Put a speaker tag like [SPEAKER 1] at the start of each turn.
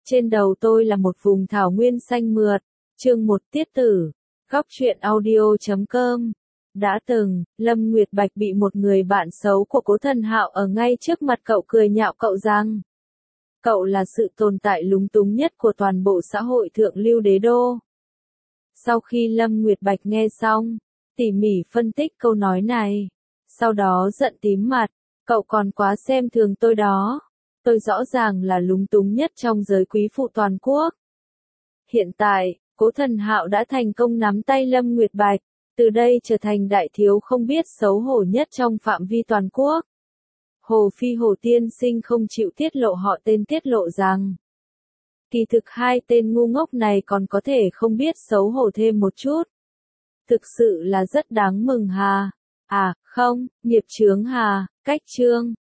[SPEAKER 1] Trên đầu tôi là một vùng thảo nguyên xanh mượt. Chương 1 tiết tử. Góc truyện audio.com. Đã từng, Lâm Nguyệt Bạch bị một người bạn xấu của Cố Thần Hạo ở ngay trước mặt cậu cười nhạo cậu rằng cậu là sự tồn tại lúng túng nhất của toàn bộ xã hội thượng lưu đế đô. Sau khi Lâm Nguyệt Bạch nghe xong, tỉ mỉ phân tích câu nói này, sau đó giận tím mặt, cậu còn quá xem thường tôi đó. Tôi rõ ràng là lúng túng nhất trong giới quý phụ toàn quốc. Hiện tại, Cố Thần Hạo đã thành công nắm tay Lâm Nguyệt Bạch, từ đây trở thành đại thiếu không biết xấu hổ nhất trong phạm vi toàn quốc. Hồ Phi Hồ tiên sinh không chịu tiết lộ họ tên, tiết lộ rằng kỳ thực hai tên ngu ngốc này còn có thể không biết xấu hổ thêm một chút. Thực sự là rất đáng mừng hà. À, không, nghiệp chướng hà, cách chương.